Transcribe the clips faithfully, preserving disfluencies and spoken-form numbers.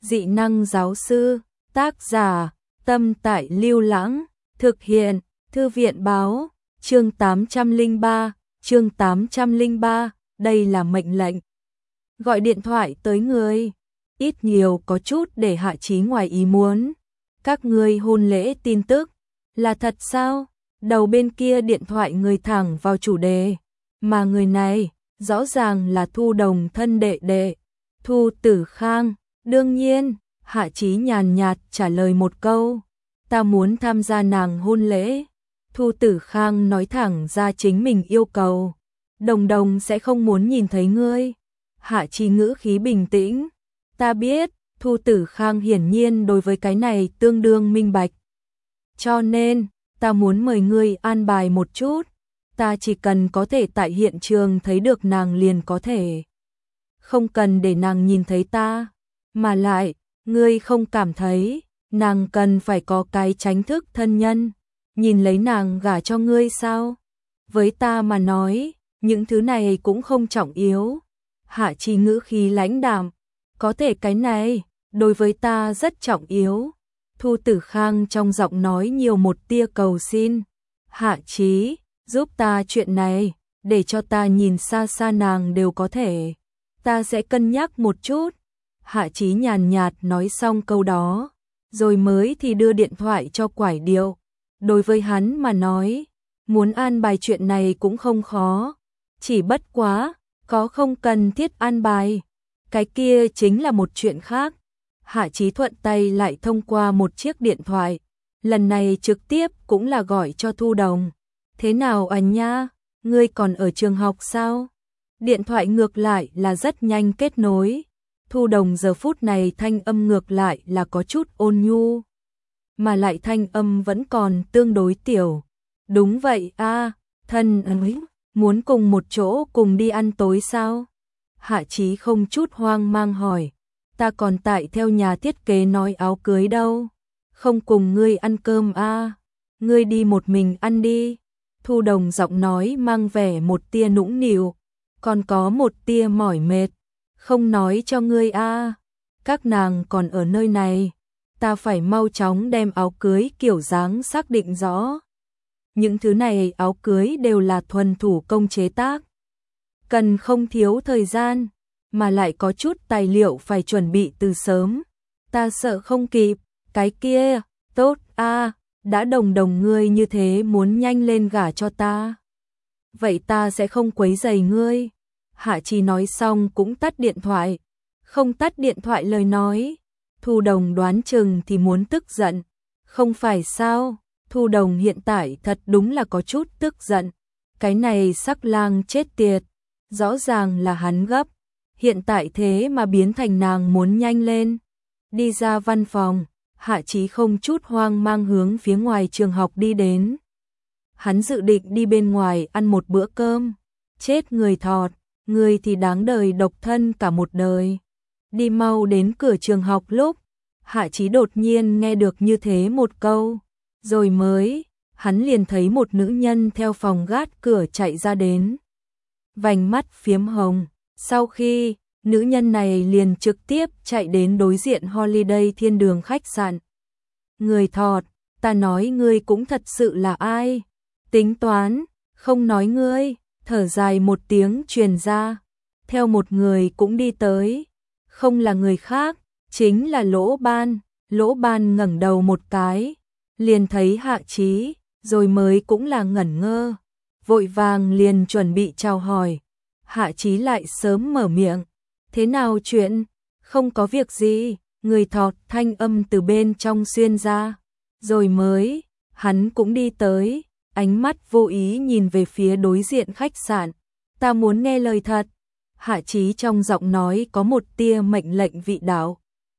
Dị năng giáo sư, tác giả, Tâm Tại Lưu Lãng, thực hiện, Thư viện báo, chương tám trăm lẻ ba, chương tám trăm lẻ ba, đây là mệnh lệnh. Gọi điện thoại tới người, ít nhiều có chút để Hạ Chí ngoài ý muốn. Các ngươi hôn lễ tin tức, là thật sao? Đầu bên kia điện thoại người thẳng vào chủ đề, mà người này, rõ ràng là Thu Đồng thân đệ đệ, Thu Tử Khang. Đương nhiên, Hạ Chí nhàn nhạt trả lời một câu, ta muốn tham gia nàng hôn lễ. Thu Tử Khang nói thẳng ra chính mình yêu cầu, Đồng Đồng sẽ không muốn nhìn thấy ngươi. Hạ Chí ngữ khí bình tĩnh, ta biết. Thu Tử Khang hiển nhiên đối với cái này tương đương minh bạch. Cho nên, ta muốn mời ngươi an bài một chút, ta chỉ cần có thể tại hiện trường thấy được nàng liền có thể. Không cần để nàng nhìn thấy ta, mà lại, ngươi không cảm thấy, nàng cần phải có cái tránh thức thân nhân, nhìn lấy nàng gả cho ngươi sao? Với ta mà nói, những thứ này cũng không trọng yếu. Hạ Chí ngữ khí lãnh đạm, có thể cái này, đối với ta rất trọng yếu. Thu Tử Khang trong giọng nói nhiều một tia cầu xin. Hạ Chí, giúp ta chuyện này, để cho ta nhìn xa xa nàng đều có thể. Ta sẽ cân nhắc một chút. Hạ Chí nhàn nhạt nói xong câu đó, rồi mới thì đưa điện thoại cho Quải Điệu. Đối với hắn mà nói, muốn an bài chuyện này cũng không khó. Chỉ bất quá, có không cần thiết an bài. Cái kia chính là một chuyện khác. Hạ Chí thuận tay lại thông qua một chiếc điện thoại. Lần này trực tiếp cũng là gọi cho Thu Đồng. Thế nào anh nha? Ngươi còn ở trường học sao? Điện thoại ngược lại là rất nhanh kết nối. Thu Đồng giờ phút này thanh âm ngược lại là có chút ôn nhu. Mà lại thanh âm vẫn còn tương đối tiểu. Đúng vậy a, thân ấy, muốn cùng một chỗ cùng đi ăn tối sao? Hạ Chí không chút hoang mang hỏi. Ta còn tại theo nhà thiết kế nói áo cưới đâu. Không cùng ngươi ăn cơm a, ngươi đi một mình ăn đi. Thu Đồng giọng nói mang vẻ một tia nũng nịu, còn có một tia mỏi mệt. Không nói cho ngươi a, các nàng còn ở nơi này, ta phải mau chóng đem áo cưới kiểu dáng xác định rõ. Những thứ này áo cưới đều là thuần thủ công chế tác, cần không thiếu thời gian, mà lại có chút tài liệu phải chuẩn bị từ sớm. Ta sợ không kịp, cái kia, tốt a, đã Đồng Đồng ngươi như thế muốn nhanh lên gả cho ta. Vậy ta sẽ không quấy rầy ngươi. Hạ Chí nói xong cũng tắt điện thoại. Không tắt điện thoại lời nói, Thu Đồng đoán chừng thì muốn tức giận. Không phải sao? Thu Đồng hiện tại thật đúng là có chút tức giận. Cái này sắc lang chết tiệt, rõ ràng là hắn gấp, hiện tại thế mà biến thành nàng muốn nhanh lên. Đi ra văn phòng, Hạ Chí không chút hoang mang hướng phía ngoài trường học đi đến. Hắn dự định đi bên ngoài ăn một bữa cơm. Chết người thọt, người thì đáng đời độc thân cả một đời. Đi mau đến cửa trường học lúc, Hạ Chí đột nhiên nghe được như thế một câu. Rồi mới, hắn liền thấy một nữ nhân theo phòng gác cửa chạy ra đến. Vành mắt phiếm hồng, sau khi, nữ nhân này liền trực tiếp chạy đến đối diện Holiday Thiên Đường khách sạn. Người thọt, ta nói ngươi cũng thật sự là ai? Tính toán, không nói ngươi, thở dài một tiếng truyền ra. Theo một người cũng đi tới, không là người khác, chính là Lỗ Ban. Lỗ Ban ngẩng đầu một cái, liền thấy Hạ Chí, rồi mới cũng là ngẩn ngơ, vội vàng liền chuẩn bị chào hỏi. Hạ Chí lại sớm mở miệng, thế nào chuyện? Không có việc gì, người thọt thanh âm từ bên trong xuyên ra, rồi mới, hắn cũng đi tới, ánh mắt vô ý nhìn về phía đối diện khách sạn. Ta muốn nghe lời thật. Hạ Chí trong giọng nói có một tia mệnh lệnh vị đạo.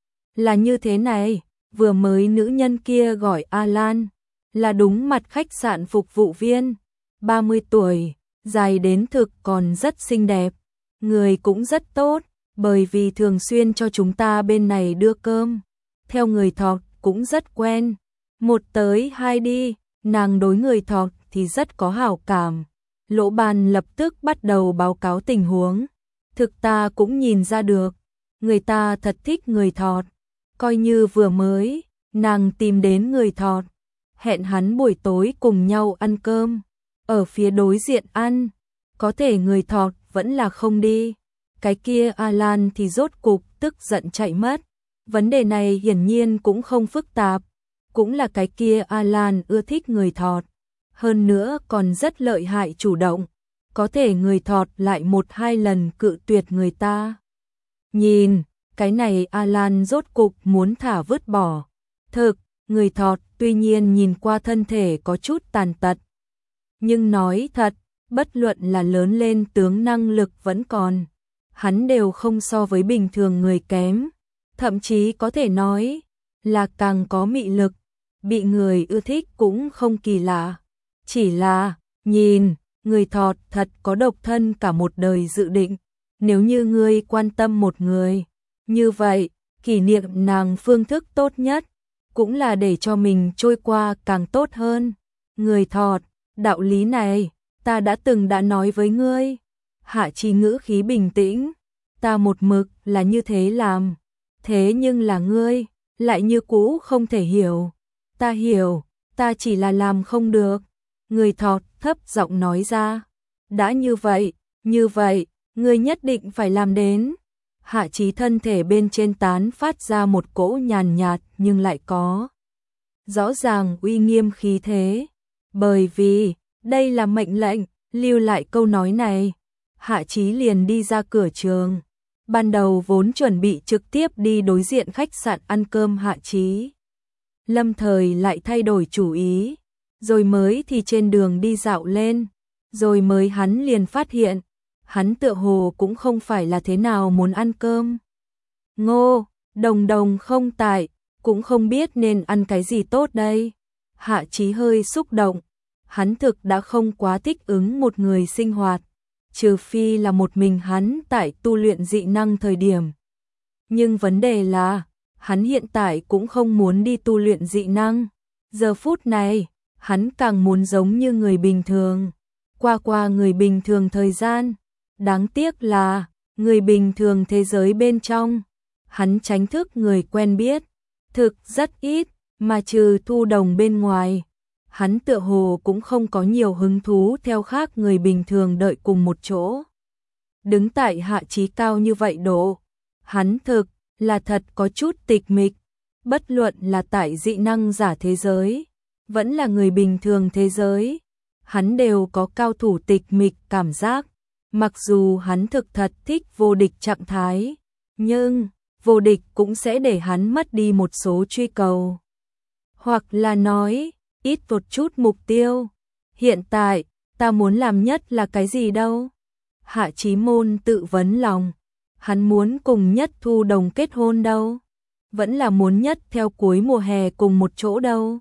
Là như thế này, vừa mới nữ nhân kia gọi Alan, là đúng mặt khách sạn phục vụ viên, ba mươi tuổi, dài đến thực còn rất xinh đẹp, người cũng rất tốt, bởi vì thường xuyên cho chúng ta bên này đưa cơm, theo người thọt cũng rất quen, một tới hai đi, nàng đối người thọt thì rất có hảo cảm. Lỗ Ban lập tức bắt đầu báo cáo tình huống, thực ta cũng nhìn ra được, người ta thật thích người thọt, coi như vừa mới, nàng tìm đến người thọt, hẹn hắn buổi tối cùng nhau ăn cơm, ở phía đối diện ăn, có thể người thọt vẫn là không đi. Cái kia Alan thì rốt cục tức giận chạy mất. Vấn đề này hiển nhiên cũng không phức tạp, cũng là cái kia Alan ưa thích người thọt, hơn nữa còn rất lợi hại chủ động, có thể người thọt lại một hai lần cự tuyệt người ta. Nhìn, cái này Alan rốt cục muốn thả vứt bỏ. Thực, người thọt tuy nhiên nhìn qua thân thể có chút tàn tật, nhưng nói thật, bất luận là lớn lên tướng năng lực vẫn còn, hắn đều không so với bình thường người kém, thậm chí có thể nói là càng có mị lực, bị người ưa thích cũng không kỳ lạ. Chỉ là, nhìn, người thọt thật có độc thân cả một đời dự định, nếu như ngươi quan tâm một người, như vậy, kỷ niệm nàng phương thức tốt nhất, cũng là để cho mình trôi qua càng tốt hơn. Người thọt, đạo lý này, ta đã từng đã nói với ngươi. Hạ Chí ngữ khí bình tĩnh, ta một mực là như thế làm, thế nhưng là ngươi, lại như cũ không thể hiểu. Ta hiểu, ta chỉ là làm không được. Người thọt thấp giọng nói ra, đã như vậy, như vậy, ngươi nhất định phải làm đến. Hạ Chí thân thể bên trên tán phát ra một cỗ nhàn nhạt nhưng lại có rõ ràng uy nghiêm khí thế, bởi vì đây là mệnh lệnh. Lưu lại câu nói này, Hạ Chí liền đi ra cửa trường. Ban đầu vốn chuẩn bị trực tiếp đi đối diện khách sạn ăn cơm Hạ Chí, lâm thời lại thay đổi chủ ý, rồi mới thì trên đường đi dạo lên, rồi mới hắn liền phát hiện, hắn tựa hồ cũng không phải là thế nào muốn ăn cơm. Ngô, Đồng Đồng không tại, cũng không biết nên ăn cái gì tốt đây. Hạ Chí hơi xúc động, hắn thực đã không quá thích ứng một người sinh hoạt, trừ phi là một mình hắn tại tu luyện dị năng thời điểm. Nhưng vấn đề là, hắn hiện tại cũng không muốn đi tu luyện dị năng. Giờ phút này, hắn càng muốn giống như người bình thường, qua qua người bình thường thời gian. Đáng tiếc là, người bình thường thế giới bên trong, hắn tránh thức người quen biết, thực rất ít, mà trừ Thu Đồng bên ngoài, hắn tựa hồ cũng không có nhiều hứng thú theo khác người bình thường đợi cùng một chỗ. Đứng tại Hạ Chí cao như vậy độ, hắn thực là thật có chút tịch mịch, bất luận là tại dị năng giả thế giới, vẫn là người bình thường thế giới, hắn đều có cao thủ tịch mịch cảm giác. Mặc dù hắn thực thật thích vô địch trạng thái, nhưng vô địch cũng sẽ để hắn mất đi một số truy cầu. Hoặc là nói, ít một chút mục tiêu. Hiện tại, ta muốn làm nhất là cái gì đâu? Hạ Chí Môn tự vấn lòng. Hắn muốn cùng Nhất Thu Đồng kết hôn đâu? Vẫn là muốn nhất theo cuối mùa hè cùng một chỗ đâu?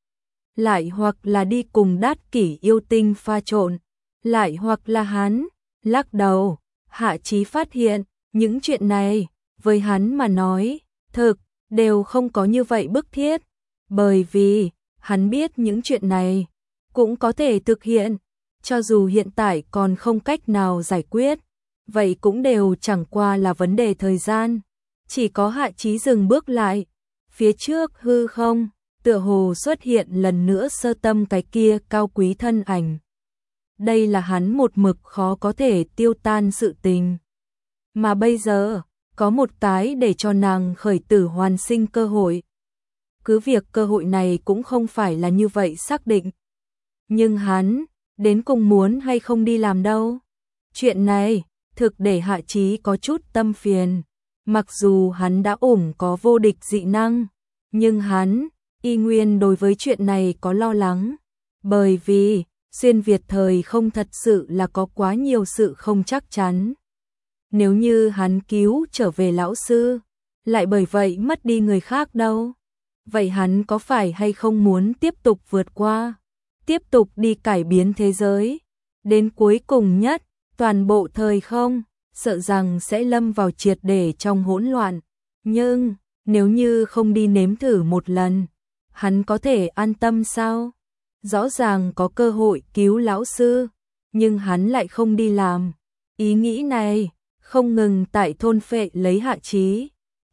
Lại hoặc là đi cùng Đát Kỷ yêu tinh pha trộn. Lại hoặc là hắn lắc đầu. Hạ Chí phát hiện, những chuyện này, với hắn mà nói, thực, đều không có như vậy bức thiết. Bởi vì, hắn biết những chuyện này, cũng có thể thực hiện, cho dù hiện tại còn không cách nào giải quyết, vậy cũng đều chẳng qua là vấn đề thời gian. Chỉ có Hạ Chí dừng bước lại, phía trước hư không, tựa hồ xuất hiện lần nữa Sơ Tâm cái kia cao quý thân ảnh. Đây là hắn một mực khó có thể tiêu tan sự tình. Mà bây giờ, có một cái để cho nàng khởi tử hoàn sinh cơ hội. Cứ việc cơ hội này cũng không phải là như vậy xác định. Nhưng hắn, đến cùng muốn hay không đi làm đâu. Chuyện này, thực để Hạ Chí có chút tâm phiền. Mặc dù hắn đã ủng có vô địch dị năng, nhưng hắn, y nguyên đối với chuyện này có lo lắng. Bởi vì, xuyên Việt thời không thật sự là có quá nhiều sự không chắc chắn. Nếu như hắn cứu trở về lão sư, lại bởi vậy mất đi người khác đâu. Vậy hắn có phải hay không muốn tiếp tục vượt qua, tiếp tục đi cải biến thế giới, đến cuối cùng nhất, toàn bộ thời không, sợ rằng sẽ lâm vào triệt để trong hỗn loạn. Nhưng, nếu như không đi nếm thử một lần, hắn có thể an tâm sao? Rõ ràng có cơ hội cứu lão sư, nhưng hắn lại không đi làm. Ý nghĩ này, không ngừng tại thôn phệ lấy Hạ Chí.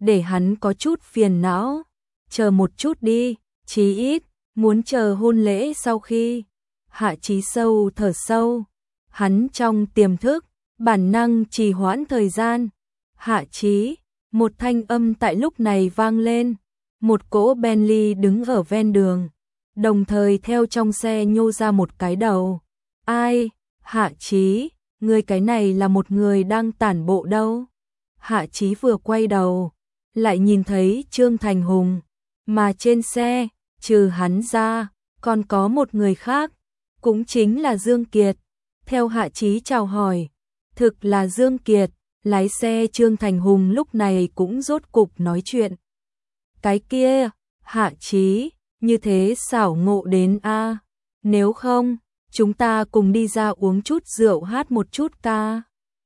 để hắn có chút phiền não. Chờ một chút đi, chí ít, muốn chờ hôn lễ sau khi. Hạ Chí sâu thở sâu, hắn trong tiềm thức, bản năng trì hoãn thời gian. Hạ Chí, một thanh âm tại lúc này vang lên, một cỗ Bentley đứng ở ven đường, đồng thời theo trong xe nhô ra một cái đầu. Ai? Hạ Chí, người cái này là một người đang tản bộ đâu? Hạ Chí vừa quay đầu, lại nhìn thấy Trương Thành Hùng, mà trên xe, trừ hắn ra, còn có một người khác, cũng chính là Dương Kiệt. Theo Hạ Chí chào hỏi, thực là Dương Kiệt, lái xe Trương Thành Hùng lúc này cũng rốt cục nói chuyện. Cái kia, Hạ Chí, như thế xảo ngộ đến a, nếu không, chúng ta cùng đi ra uống chút rượu hát một chút ca.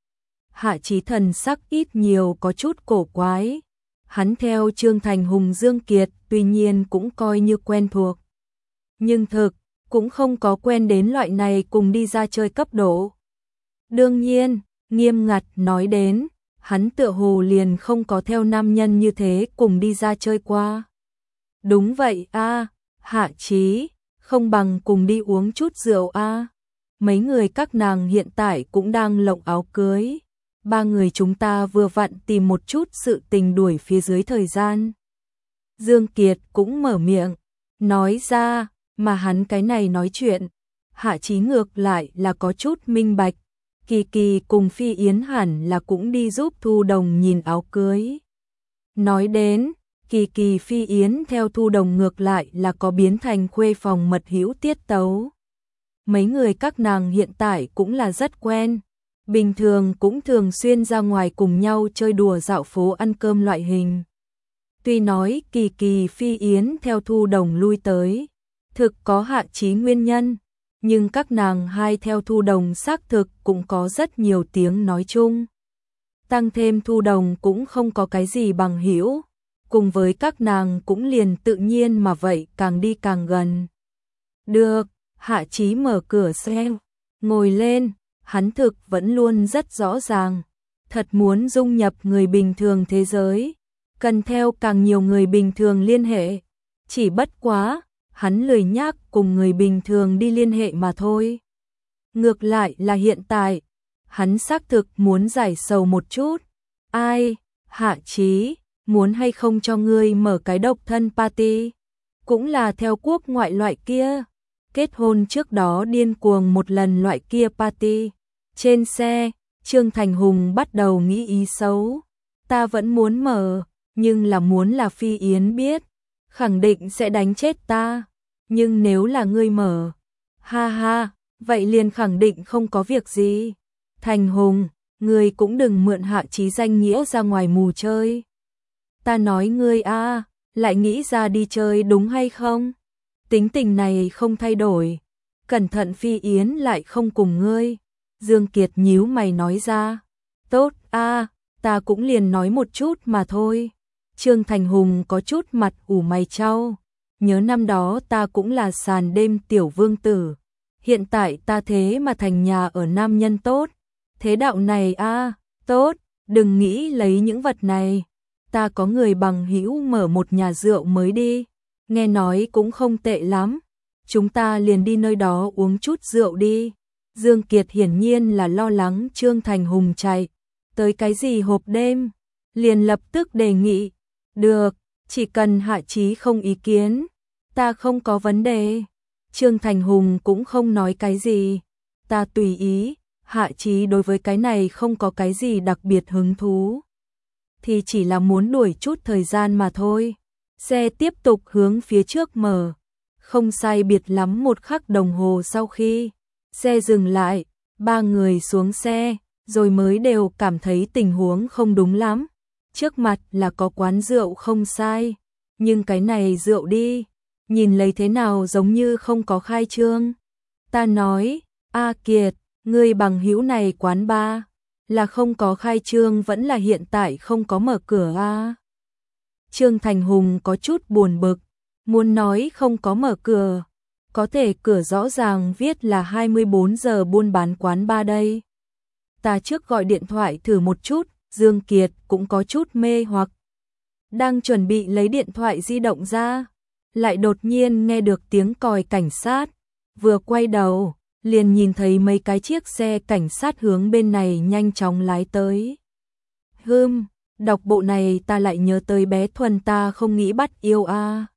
Hạ Chí thần sắc ít nhiều có chút cổ quái. Hắn theo Trương Thành Hùng Dương Kiệt tuy nhiên cũng coi như quen thuộc. Nhưng thực, cũng không có quen đến loại này cùng đi ra chơi cấp độ. Đương nhiên, nghiêm ngặt nói đến, hắn tựa hồ liền không có theo nam nhân như thế cùng đi ra chơi qua. Đúng vậy a, Hạ Chí, không bằng cùng đi uống chút rượu a. Mấy người các nàng hiện tại cũng đang lộng áo cưới. Ba người chúng ta vừa vặn tìm một chút sự tình đuổi phía dưới thời gian. Dương Kiệt cũng mở miệng, nói ra, mà hắn cái này nói chuyện. Hạ Chí ngược lại là có chút minh bạch. Kỳ Kỳ cùng Phi Yến hẳn là cũng đi giúp Thu Đồng nhìn áo cưới. Nói đến, Kỳ Kỳ Phi Yến theo Thu Đồng ngược lại là có biến thành khuê phòng mật hữu tiết tấu. Mấy người các nàng hiện tại cũng là rất quen. Bình thường cũng thường xuyên ra ngoài cùng nhau chơi đùa dạo phố ăn cơm loại hình. Tuy nói Kỳ Kỳ Phi Yến theo Thu Đồng lui tới, thực có Hạ Chí nguyên nhân, nhưng các nàng hai theo Thu Đồng xác thực cũng có rất nhiều tiếng nói chung. Tăng thêm Thu Đồng cũng không có cái gì bằng hữu, cùng với các nàng cũng liền tự nhiên mà vậy càng đi càng gần. Được, Hạ Chí mở cửa xe, ngồi lên. Hắn thực vẫn luôn rất rõ ràng, thật muốn dung nhập người bình thường thế giới, cần theo càng nhiều người bình thường liên hệ, chỉ bất quá, hắn lười nhác cùng người bình thường đi liên hệ mà thôi. Ngược lại là hiện tại, hắn xác thực muốn giải sầu một chút. Ai, Hạ Chí, muốn hay không cho ngươi mở cái độc thân party, cũng là theo quốc ngoại loại kia, kết hôn trước đó điên cuồng một lần loại kia party. Trên xe, Trương Thành Hùng bắt đầu nghĩ ý xấu. Ta vẫn muốn mở, nhưng là muốn là Phi Yến biết, khẳng định sẽ đánh chết ta. Nhưng nếu là ngươi mở, ha ha, vậy liền khẳng định không có việc gì. Thành Hùng, ngươi cũng đừng mượn Hạ Chí danh nghĩa ra ngoài mù chơi. Ta nói ngươi a, lại nghĩ ra đi chơi đúng hay không? Tính tình này không thay đổi, cẩn thận Phi Yến lại không cùng ngươi. Dương Kiệt nhíu mày nói ra, tốt a, ta cũng liền nói một chút mà thôi. Trương Thành Hùng có chút mặt ủ mày chau, nhớ năm đó ta cũng là sàn đêm tiểu vương tử, hiện tại ta thế mà thành nhà ở nam nhân tốt, thế đạo này a, tốt, đừng nghĩ lấy những vật này, ta có người bằng hữu mở một nhà rượu mới đi, nghe nói cũng không tệ lắm, chúng ta liền đi nơi đó uống chút rượu đi. Dương Kiệt hiển nhiên là lo lắng Trương Thành Hùng chạy tới cái gì hộp đêm, liền lập tức đề nghị, được, chỉ cần Hạ Chí không ý kiến, ta không có vấn đề. Trương Thành Hùng cũng không nói cái gì, ta tùy ý, Hạ Chí đối với cái này không có cái gì đặc biệt hứng thú, thì chỉ là muốn đuổi chút thời gian mà thôi. Xe tiếp tục hướng phía trước mở, không sai biệt lắm một khắc đồng hồ sau khi xe dừng lại, ba người xuống xe, rồi mới đều cảm thấy tình huống không đúng lắm. Trước mặt là có quán rượu không sai, nhưng cái này rượu đi, nhìn lấy thế nào giống như không có khai trương. Ta nói, A Kiệt, ngươi bằng hữu này quán bar, là không có khai trương vẫn là hiện tại không có mở cửa a? Trương Thành Hùng có chút buồn bực, muốn nói không có mở cửa. Có thể cửa rõ ràng viết là hai mươi bốn giờ buôn bán quán bar đây. Ta trước gọi điện thoại thử một chút, Dương Kiệt cũng có chút mê hoặc. đang chuẩn bị lấy điện thoại di động ra, lại đột nhiên nghe được tiếng còi cảnh sát, vừa quay đầu, liền nhìn thấy mấy cái chiếc xe cảnh sát hướng bên này nhanh chóng lái tới. Hừm, đọc bộ này ta lại nhớ tới bé Thuần ta không nghĩ bắt yêu a.